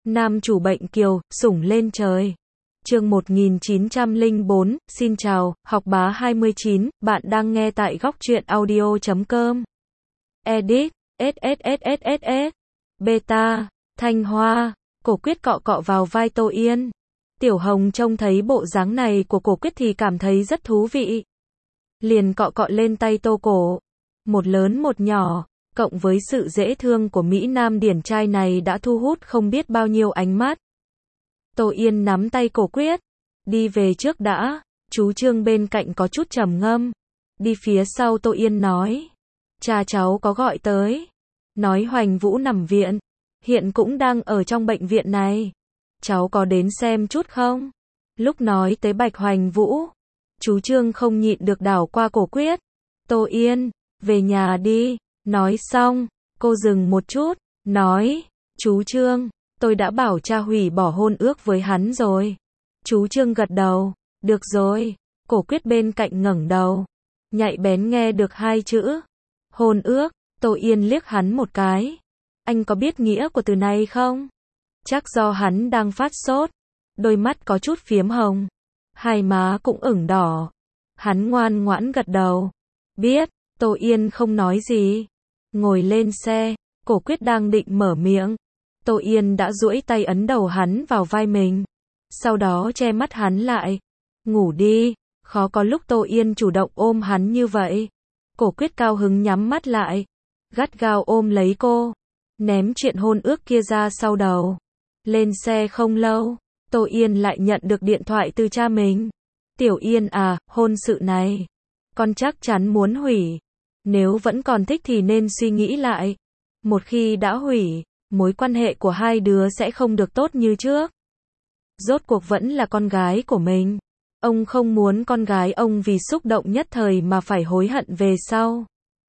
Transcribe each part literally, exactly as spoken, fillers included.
Nam chủ bệnh kiều, sủng lên trời. Chương một nghìn chín trăm lẻ bốn, xin chào, học bá hai mươi chín, bạn đang nghe tại góc truyện audio chấm com. Edit, SSSSS, Beta, Thanh Hoa, Cổ Quyết cọ cọ vào vai Tô Yên. Tiểu Hồng trông thấy bộ dáng này của Cổ Quyết thì cảm thấy rất thú vị. Liền cọ cọ lên tay Tô Cổ. Một lớn một nhỏ, cộng với sự dễ thương của Mỹ Nam điển trai này đã thu hút không biết bao nhiêu ánh mắt. Tô Yên nắm tay Cổ Quyết. Đi về trước đã, chú Trương bên cạnh có chút trầm ngâm. Đi phía sau Tô Yên nói. Cha cháu có gọi tới. Nói Hoành Vũ nằm viện. Hiện cũng đang ở trong bệnh viện này. Cháu có đến xem chút không? Lúc nói tới Bạch Hoành Vũ, chú Trương không nhịn được đảo qua Cổ Quyết. Tô Yên, về nhà đi. Nói xong, cô dừng một chút, nói, chú Trương, tôi đã bảo cha hủy bỏ hôn ước với hắn rồi. Chú Trương gật đầu, được rồi. Cổ Quyết bên cạnh ngẩng đầu, nhạy bén nghe được hai chữ, hôn ước. Tô Yên liếc hắn một cái. Anh có biết nghĩa của từ này không? Chắc do hắn đang phát sốt, đôi mắt có chút phiếm hồng, hai má cũng ửng đỏ. Hắn ngoan ngoãn gật đầu. Biết. Tô Yên không nói gì. Ngồi lên xe, Cổ Quyết đang định mở miệng. Tô Yên đã duỗi tay ấn đầu hắn vào vai mình. Sau đó che mắt hắn lại. Ngủ đi. Khó có lúc Tô Yên chủ động ôm hắn như vậy. Cổ Quyết cao hứng nhắm mắt lại. Gắt gao ôm lấy cô. Ném chuyện hôn ước kia ra sau đầu. Lên xe không lâu, Tô Yên lại nhận được điện thoại từ cha mình. Tiểu Yên à, hôn sự này, con chắc chắn muốn hủy. Nếu vẫn còn thích thì nên suy nghĩ lại. Một khi đã hủy, mối quan hệ của hai đứa sẽ không được tốt như trước. Rốt cuộc vẫn là con gái của mình. Ông không muốn con gái ông vì xúc động nhất thời mà phải hối hận về sau.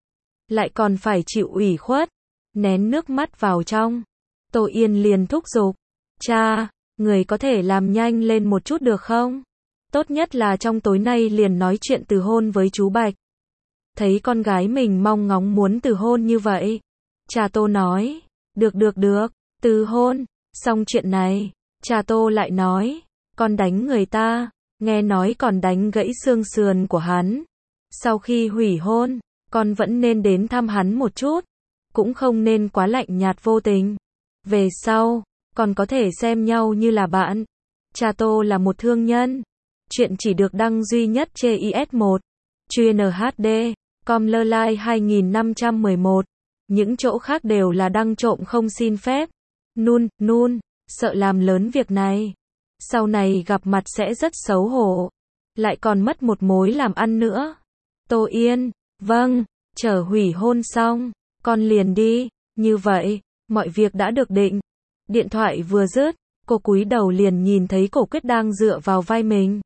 Lại còn phải chịu ủy khuất. Nén nước mắt vào trong. Tô Yên liền thúc giục. Cha, người có thể làm nhanh lên một chút được không? Tốt nhất là trong tối nay liền nói chuyện từ hôn với chú Bạch. Thấy con gái mình mong ngóng muốn từ hôn như vậy. Cha Tô nói. Được được được, từ hôn. Xong chuyện này, cha Tô lại nói. Con đánh người ta, nghe nói còn đánh gãy xương sườn của hắn. Sau khi hủy hôn, con vẫn nên đến thăm hắn một chút. Cũng không nên quá lạnh nhạt vô tình. Về sau, còn có thể xem nhau như là bạn. Cha Tô là một thương nhân. Chuyện chỉ được đăng duy nhất trên i ét một. Chuyên hát đê. Com lơ lai hai nghìn năm trăm mười một. Những chỗ khác đều là đăng trộm không xin phép. Nun, nun, sợ làm lớn việc này. Sau này gặp mặt sẽ rất xấu hổ. Lại còn mất một mối làm ăn nữa. Tô Yên, vâng, chờ hủy hôn xong, con liền đi. Như vậy, mọi việc đã được định. Điện thoại vừa dứt, cô cúi đầu liền nhìn thấy Cổ Quyết đang dựa vào vai mình.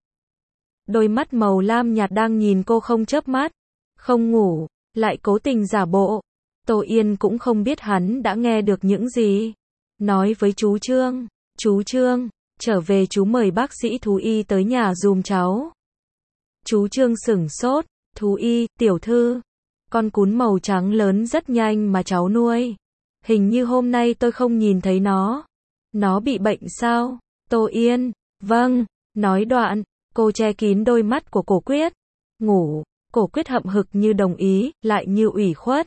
Đôi mắt màu lam nhạt đang nhìn cô không chớp mắt. Không ngủ, lại cố tình giả bộ. Tô Yên cũng không biết hắn đã nghe được những gì. Nói với chú Trương. Chú Trương, trở về chú mời bác sĩ thú y tới nhà dùm cháu. Chú Trương sửng sốt. Thú y, tiểu thư. Con cún màu trắng lớn rất nhanh mà cháu nuôi. Hình như hôm nay tôi không nhìn thấy nó. Nó bị bệnh sao? Tô Yên, vâng. Nói đoạn, cô che kín đôi mắt của Cổ Quyết. Ngủ. Cổ Quyết hậm hực như đồng ý, lại như ủy khuất.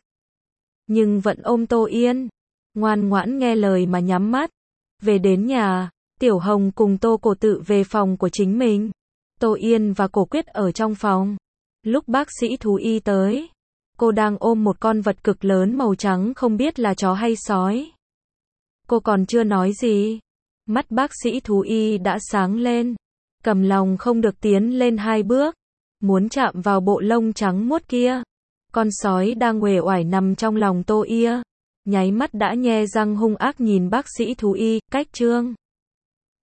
Nhưng vẫn ôm Tô Yên. Ngoan ngoãn nghe lời mà nhắm mắt. Về đến nhà, Tiểu Hồng cùng Tô Cổ tự về phòng của chính mình. Tô Yên và Cổ Quyết ở trong phòng. Lúc bác sĩ thú y tới, cô đang ôm một con vật cực lớn màu trắng không biết là chó hay sói. Cô còn chưa nói gì. Mắt bác sĩ thú y đã sáng lên. Cầm lòng không được tiến lên hai bước. Muốn chạm vào bộ lông trắng muốt kia. Con sói đang uể oải nằm trong lòng Tô Yên. Nháy mắt đã nhe răng hung ác nhìn bác sĩ thú y, cách Trương.